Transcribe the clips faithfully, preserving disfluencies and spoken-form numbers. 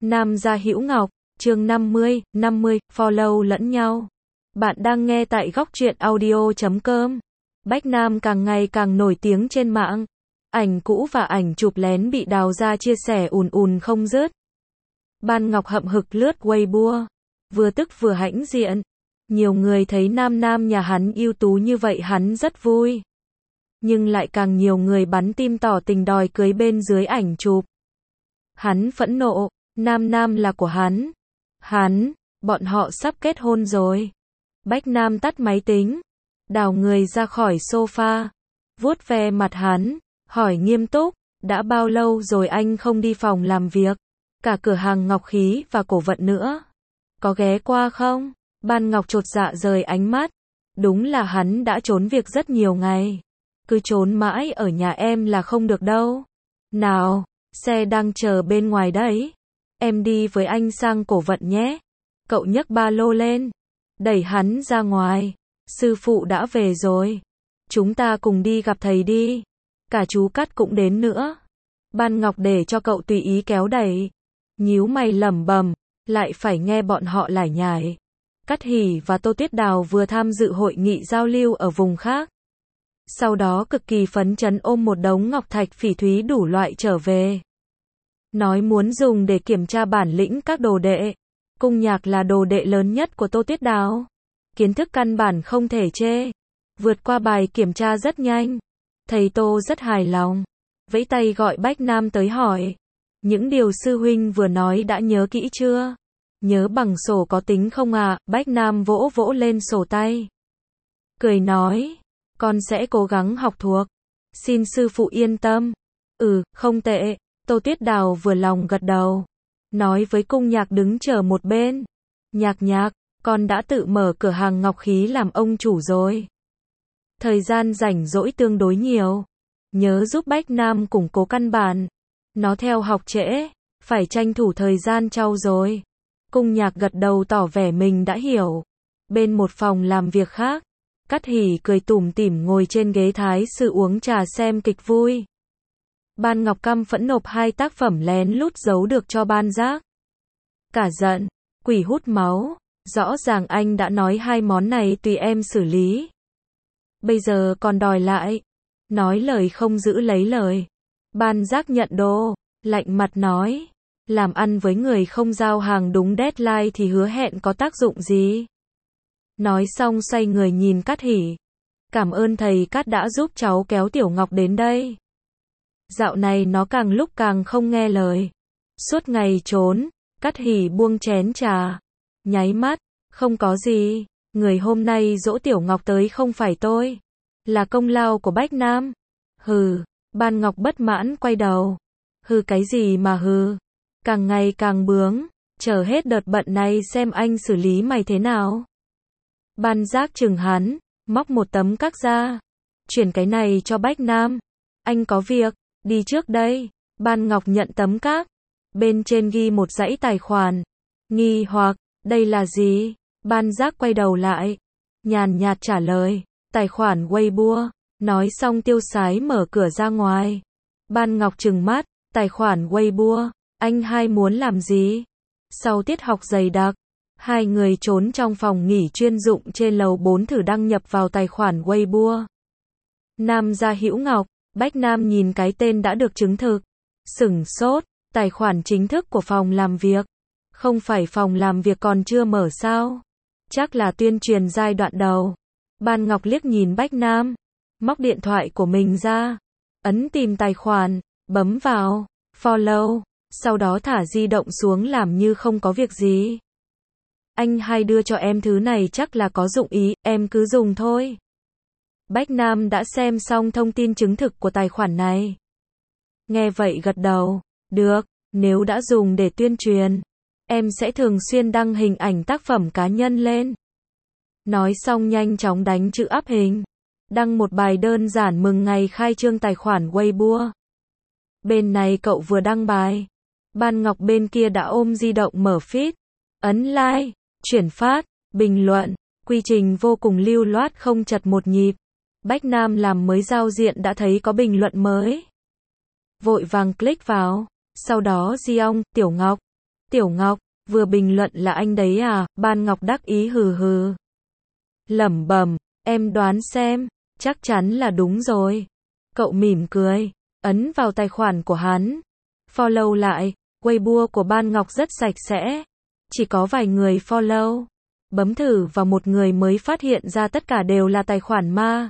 Nam gia Hữu Ngọc, chương năm mươi, năm mươi, follow lẫn nhau. Bạn đang nghe tại góc truyện audio chấm com. Bách Nam càng ngày càng nổi tiếng trên mạng. Ảnh cũ và ảnh chụp lén bị đào ra chia sẻ ùn ùn không dứt. Ban Ngọc hậm hực lướt Weibo, vừa tức vừa hãnh diện. Nhiều người thấy nam nam nhà hắn ưu tú như vậy hắn rất vui. Nhưng lại càng nhiều người bắn tim tỏ tình đòi cưới bên dưới ảnh chụp. Hắn phẫn nộ, nam nam là của hắn. Hắn, bọn họ sắp kết hôn rồi. Bách Nam tắt máy tính, đào người ra khỏi sofa, vuốt ve mặt hắn, hỏi nghiêm túc, đã bao lâu rồi anh không đi phòng làm việc, cả cửa hàng ngọc khí và cổ vật nữa. Có ghé qua không? Ban Ngọc chột dạ rời ánh mắt. Đúng là hắn đã trốn việc rất nhiều ngày. Cứ trốn mãi ở nhà em là không được đâu. Nào, xe đang chờ bên ngoài đấy. Em đi với anh sang cổ vận nhé. Cậu nhấc ba lô lên, đẩy hắn ra ngoài. Sư phụ đã về rồi. Chúng ta cùng đi gặp thầy đi. Cả chú Cát cũng đến nữa. Ban Ngọc để cho cậu tùy ý kéo đẩy. Nhíu mày lẩm bẩm, lại phải nghe bọn họ lải nhải. Cát Hỉ và Tô Tuyết Đào vừa tham dự hội nghị giao lưu ở vùng khác. Sau đó cực kỳ phấn chấn ôm một đống ngọc thạch phỉ thúy đủ loại trở về. Nói muốn dùng để kiểm tra bản lĩnh các đồ đệ. Cung Nhạc là đồ đệ lớn nhất của Tô Tuyết Đào. Kiến thức căn bản không thể chê. Vượt qua bài kiểm tra rất nhanh. Thầy Tô rất hài lòng. Vẫy tay gọi Bách Nam tới hỏi. Những điều sư huynh vừa nói đã nhớ kỹ chưa? Nhớ bằng sổ có tính không à? Bách Nam vỗ vỗ lên sổ tay. Cười nói. Con sẽ cố gắng học thuộc. Xin sư phụ yên tâm. Ừ, không tệ. Tô Tuyết Đào vừa lòng gật đầu. Nói với Cung Nhạc đứng chờ một bên. Nhạc nhạc, con đã tự mở cửa hàng ngọc khí làm ông chủ rồi. Thời gian rảnh rỗi tương đối nhiều. Nhớ giúp Bách Nam củng cố căn bản. Nó theo học trễ, phải tranh thủ thời gian trau dồi. Cung Nhạc gật đầu tỏ vẻ mình đã hiểu. Bên một phòng làm việc khác, Cát Hỉ cười tủm tỉm ngồi trên ghế thái sư uống trà xem kịch vui. Ban Ngọc căm phẫn nộp hai tác phẩm lén lút giấu được cho Ban Giác. Cả giận, quỷ hút máu, rõ ràng anh đã nói hai món này tùy em xử lý. Bây giờ còn đòi lại. Nói lời không giữ lấy lời. Ban Giác nhận đồ, lạnh mặt nói. Làm ăn với người không giao hàng đúng deadline thì hứa hẹn có tác dụng gì? Nói xong xoay người nhìn Cát Hỉ. Cảm ơn thầy Cát đã giúp cháu kéo Tiểu Ngọc đến đây. Dạo này nó càng lúc càng không nghe lời. Suốt ngày trốn. Cát Hỉ buông chén trà. Nháy mắt. Không có gì. Người hôm nay dỗ Tiểu Ngọc tới không phải tôi. Là công lao của Bách Nam. Hừ. Ban Ngọc bất mãn quay đầu. Hừ cái gì mà hừ. Càng ngày càng bướng. Chờ hết đợt bận này xem anh xử lý mày thế nào. Ban Giác chừng hắn. Móc một tấm các ra. Chuyển cái này cho Bách Nam. Anh có việc. Đi trước đây. Ban Ngọc nhận tấm các. Bên trên ghi một dãy tài khoản. Nghi hoặc. Đây là gì? Ban Giác quay đầu lại. Nhàn nhạt trả lời. Tài khoản Weibo. Nói xong tiêu sái mở cửa ra ngoài. Ban Ngọc trừng mắt. Tài khoản Weibo. Anh hai muốn làm gì? Sau tiết học dày đặc, hai người trốn trong phòng nghỉ chuyên dụng trên lầu bốn thử đăng nhập vào tài khoản Weibo. Nam gia Hữu Ngọc. Bách Nam nhìn cái tên đã được chứng thực. Sửng sốt. Tài khoản chính thức của phòng làm việc. Không phải phòng làm việc còn chưa mở sao? Chắc là tuyên truyền giai đoạn đầu. Ban Ngọc liếc nhìn Bách Nam. Móc điện thoại của mình ra. Ấn tìm tài khoản. Bấm vào. Follow. Sau đó thả di động xuống làm như không có việc gì. Anh hai đưa cho em thứ này chắc là có dụng ý, em cứ dùng thôi. Bách Nam đã xem xong thông tin chứng thực của tài khoản này. Nghe vậy gật đầu. Được, nếu đã dùng để tuyên truyền, em sẽ thường xuyên đăng hình ảnh tác phẩm cá nhân lên. Nói xong nhanh chóng đánh chữ áp hình. Đăng một bài đơn giản mừng ngày khai trương tài khoản Weibo. Bên này cậu vừa đăng bài. Ban Ngọc bên kia đã ôm di động mở feed. Ấn like, chuyển phát, bình luận. Quy trình vô cùng lưu loát không chật một nhịp. Bách Nam làm mới giao diện đã thấy có bình luận mới. Vội vàng click vào. Sau đó Di Ong, Tiểu Ngọc. Tiểu Ngọc, vừa bình luận là anh đấy à, Ban Ngọc đắc ý hừ hừ. Lẩm bẩm, em đoán xem, chắc chắn là đúng rồi. Cậu mỉm cười, ấn vào tài khoản của hắn. Follow lại, Weibo của Ban Ngọc rất sạch sẽ. Chỉ có vài người follow. Bấm thử vào một người mới phát hiện ra tất cả đều là tài khoản ma.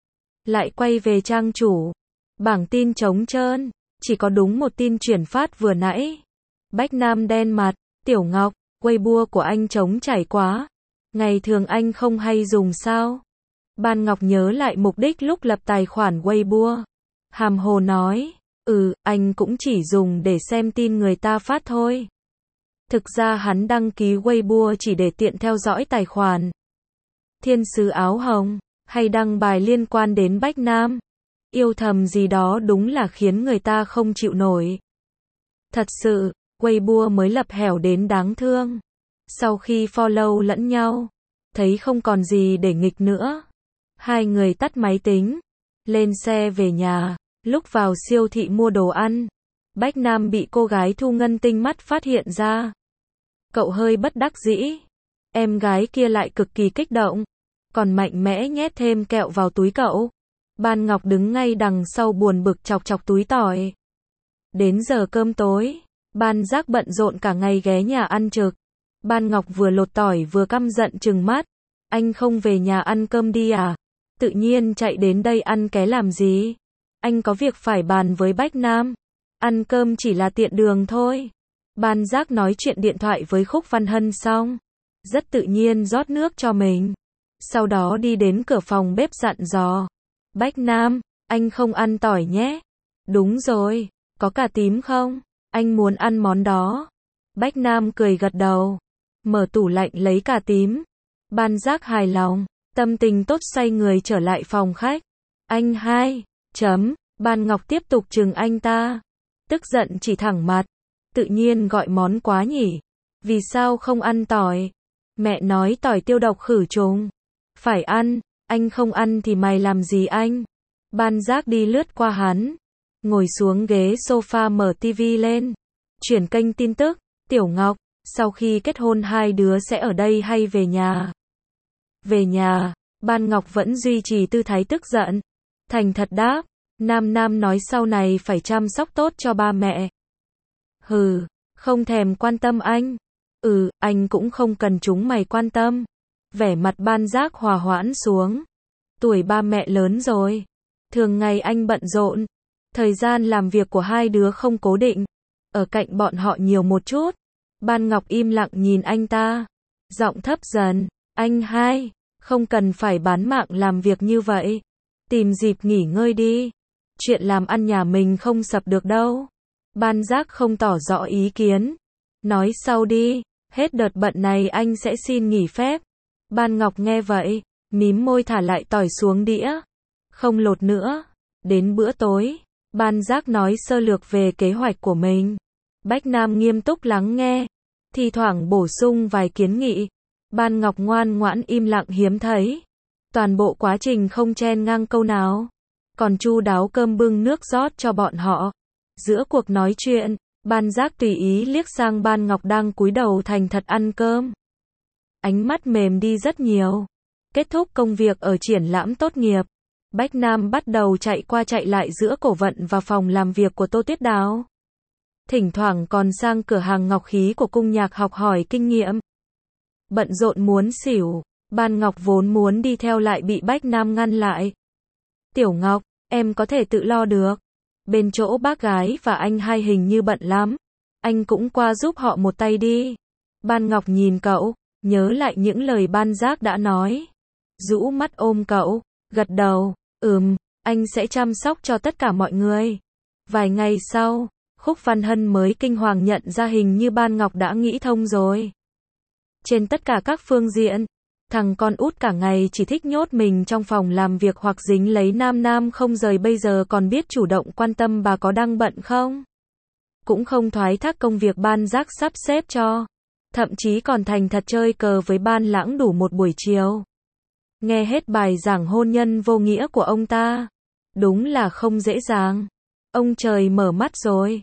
Lại quay về trang chủ. Bảng tin trống trơn, chỉ có đúng một tin chuyển phát vừa nãy. Bách Nam đen mặt, Tiểu Ngọc, Weibo của anh trống chảy quá. Ngày thường anh không hay dùng sao? Ban Ngọc nhớ lại mục đích lúc lập tài khoản Weibo. Hàm hồ nói, ừ, anh cũng chỉ dùng để xem tin người ta phát thôi. Thực ra hắn đăng ký Weibo chỉ để tiện theo dõi tài khoản. Thiên sứ áo hồng, hay đăng bài liên quan đến Bách Nam. Yêu thầm gì đó đúng là khiến người ta không chịu nổi. Thật sự, Weibo mới lập hẻo đến đáng thương. Sau khi follow lẫn nhau, thấy không còn gì để nghịch nữa. Hai người tắt máy tính, lên xe về nhà. Lúc vào siêu thị mua đồ ăn, Bách Nam bị cô gái thu ngân tinh mắt phát hiện ra. Cậu hơi bất đắc dĩ. Em gái kia lại cực kỳ kích động, còn mạnh mẽ nhét thêm kẹo vào túi cậu. Ban Ngọc đứng ngay đằng sau buồn bực chọc chọc túi tỏi. Đến giờ cơm tối, Ban Giác bận rộn cả ngày ghé nhà ăn trực. Ban Ngọc vừa lột tỏi vừa căm giận trừng mắt. Anh không về nhà ăn cơm đi à? Tự nhiên chạy đến đây ăn ké làm gì? Anh có việc phải bàn với Bách Nam. Ăn cơm chỉ là tiện đường thôi. Ban Giác nói chuyện điện thoại với Khúc Văn Hân xong, rất tự nhiên rót nước cho mình. Sau đó đi đến cửa phòng bếp dặn dò. Bách Nam, anh không ăn tỏi nhé. Đúng rồi, có cà tím không? Anh muốn ăn món đó. Bách Nam cười gật đầu. Mở tủ lạnh lấy cà tím. Ban Giác hài lòng, tâm tình tốt xoay người trở lại phòng khách. Anh hai, chấm, Ban Ngọc tiếp tục trừng anh ta. Tức giận chỉ thẳng mặt. Tự nhiên gọi món quá nhỉ. Vì sao không ăn tỏi? Mẹ nói tỏi tiêu độc khử trùng. Phải ăn, anh không ăn thì mày làm gì anh? Ban Giác đi lướt qua hắn. Ngồi xuống ghế sofa mở tivi lên. Chuyển kênh tin tức. Tiểu Ngọc, sau khi kết hôn hai đứa sẽ ở đây hay về nhà? Về nhà. Ban Ngọc vẫn duy trì tư thái tức giận. Thành thật đáp. Nam Nam nói sau này phải chăm sóc tốt cho ba mẹ. Hừ, không thèm quan tâm anh. Ừ, anh cũng không cần chúng mày quan tâm. Vẻ mặt Ban Giác hòa hoãn xuống. Tuổi ba mẹ lớn rồi. Thường ngày anh bận rộn. Thời gian làm việc của hai đứa không cố định. Ở cạnh bọn họ nhiều một chút. Ban Ngọc im lặng nhìn anh ta. Giọng thấp dần. Anh hai, không cần phải bán mạng làm việc như vậy. Tìm dịp nghỉ ngơi đi. Chuyện làm ăn nhà mình không sập được đâu. Ban Giác không tỏ rõ ý kiến. Nói sau đi, hết đợt bận này anh sẽ xin nghỉ phép. Ban Ngọc nghe vậy, mím môi thả lại tỏi xuống đĩa. Không lột nữa. Đến bữa tối, Ban Giác nói sơ lược về kế hoạch của mình. Bách Nam nghiêm túc lắng nghe, thi thoảng bổ sung vài kiến nghị. Ban Ngọc ngoan ngoãn im lặng hiếm thấy. Toàn bộ quá trình không chen ngang câu nào. Còn chu đáo cơm bưng nước rót cho bọn họ. Giữa cuộc nói chuyện, Ban Giác tùy ý liếc sang Ban Ngọc đang cúi đầu thành thật ăn cơm. Ánh mắt mềm đi rất nhiều. Kết thúc công việc ở triển lãm tốt nghiệp, Bách Nam bắt đầu chạy qua chạy lại giữa cổ vận và phòng làm việc của Tô Tuyết Đào. Thỉnh thoảng còn sang cửa hàng ngọc khí của cung nhạc học hỏi kinh nghiệm. Bận rộn muốn xỉu, Ban Ngọc vốn muốn đi theo lại bị Bách Nam ngăn lại. Tiểu Ngọc, em có thể tự lo được. Bên chỗ bác gái và anh hai hình như bận lắm. Anh cũng qua giúp họ một tay đi. Ban Ngọc nhìn cậu, nhớ lại những lời Ban Giác đã nói. Rũ mắt ôm cậu, gật đầu, ừm, anh sẽ chăm sóc cho tất cả mọi người. Vài ngày sau, Khúc Văn Hân mới kinh hoàng nhận ra hình như Ban Ngọc đã nghĩ thông rồi. Trên tất cả các phương diện, thằng con út cả ngày chỉ thích nhốt mình trong phòng làm việc hoặc dính lấy Nam Nam không rời bây giờ còn biết chủ động quan tâm bà có đang bận không. Cũng không thoái thác công việc Ban Giác sắp xếp cho. Thậm chí còn thành thật chơi cờ với Ban Lãng đủ một buổi chiều. Nghe hết bài giảng hôn nhân vô nghĩa của ông ta. Đúng là không dễ dàng. Ông trời mở mắt rồi.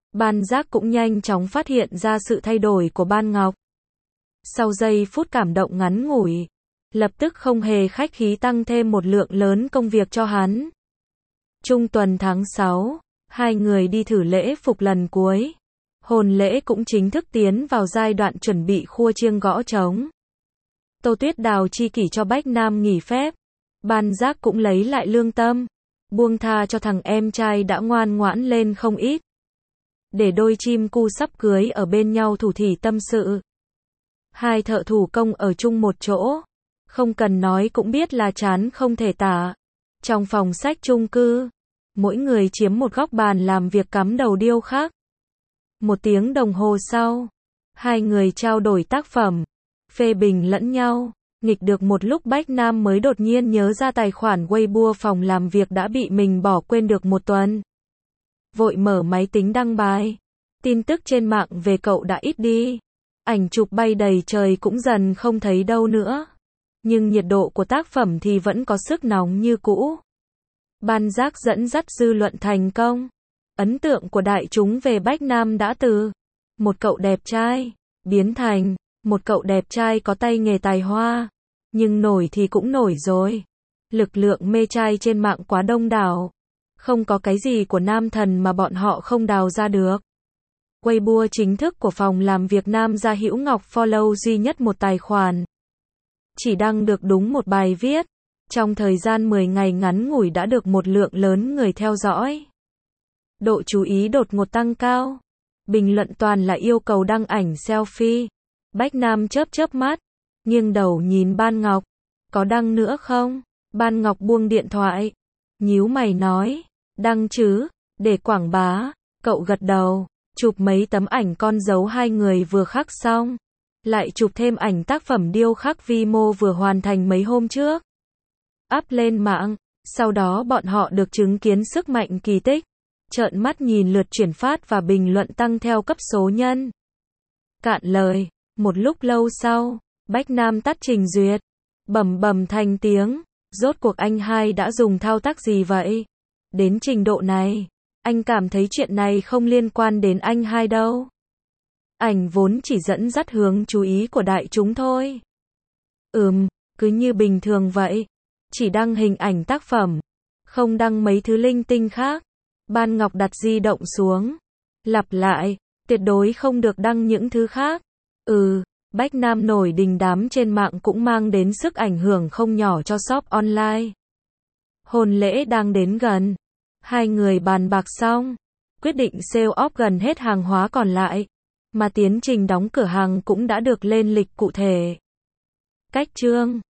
Ban Giác cũng nhanh chóng phát hiện ra sự thay đổi của Ban Ngọc. Sau giây phút cảm động ngắn ngủi, lập tức không hề khách khí tăng thêm một lượng lớn công việc cho hắn. Trung tuần tháng sáu, hai người đi thử lễ phục lần cuối. Hôn lễ cũng chính thức tiến vào giai đoạn chuẩn bị khua chiêng gõ trống. Tô Tuyết Đào chi kỷ cho Bách Nam nghỉ phép. Ban Giác cũng lấy lại lương tâm, buông tha cho thằng em trai đã ngoan ngoãn lên không ít. Để đôi chim cu sắp cưới ở bên nhau thủ thỉ tâm sự. Hai thợ thủ công ở chung một chỗ, không cần nói cũng biết là chán không thể tả. Trong phòng sách chung cư, mỗi người chiếm một góc bàn làm việc cắm đầu điêu khắc. Một tiếng đồng hồ sau, hai người trao đổi tác phẩm, phê bình lẫn nhau. Nghịch được một lúc Bách Nam mới đột nhiên nhớ ra tài khoản Weibo phòng làm việc đã bị mình bỏ quên được một tuần. Vội mở máy tính đăng bài. Tin tức trên mạng về cậu đã ít đi. Ảnh chụp bay đầy trời cũng dần không thấy đâu nữa. Nhưng nhiệt độ của tác phẩm thì vẫn có sức nóng như cũ. Ban Giác dẫn dắt dư luận thành công. Ấn tượng của đại chúng về Bách Nam đã từ một cậu đẹp trai, biến thành một cậu đẹp trai có tay nghề tài hoa. Nhưng nổi thì cũng nổi rồi. Lực lượng mê trai trên mạng quá đông đảo. Không có cái gì của nam thần mà bọn họ không đào ra được. Weibo chính thức của phòng làm việc Nam Gia Hữu Ngọc follow duy nhất một tài khoản. Chỉ đăng được đúng một bài viết. Trong thời gian mười ngày ngắn ngủi đã được một lượng lớn người theo dõi. Độ chú ý đột ngột tăng cao. Bình luận toàn là yêu cầu đăng ảnh selfie. Bách Nam chớp chớp mắt, nghiêng đầu nhìn Ban Ngọc. Có đăng nữa không? Ban Ngọc buông điện thoại. Nhíu mày nói. Đăng chứ, để quảng bá. Cậu gật đầu, chụp mấy tấm ảnh con dấu hai người vừa khắc xong. Lại chụp thêm ảnh tác phẩm điêu khắc vi mô vừa hoàn thành mấy hôm trước. Up lên mạng, sau đó bọn họ được chứng kiến sức mạnh kỳ tích. Trợn mắt nhìn lượt chuyển phát và bình luận tăng theo cấp số nhân. Cạn lời, một lúc lâu sau, Bách Nam tắt trình duyệt. Bầm bầm thành tiếng, rốt cuộc anh hai đã dùng thao tác gì vậy? Đến trình độ này, anh cảm thấy chuyện này không liên quan đến anh hai đâu. Ảnh vốn chỉ dẫn dắt hướng chú ý của đại chúng thôi. Ừm, cứ như bình thường vậy. Chỉ đăng hình ảnh tác phẩm, không đăng mấy thứ linh tinh khác. Ban Ngọc đặt di động xuống. Lặp lại, tuyệt đối không được đăng những thứ khác. Ừ, Bách Nam nổi đình đám trên mạng cũng mang đến sức ảnh hưởng không nhỏ cho shop online. Hôn lễ đang đến gần. Hai người bàn bạc xong, quyết định sale off gần hết hàng hóa còn lại. Mà tiến trình đóng cửa hàng cũng đã được lên lịch cụ thể. Cách chương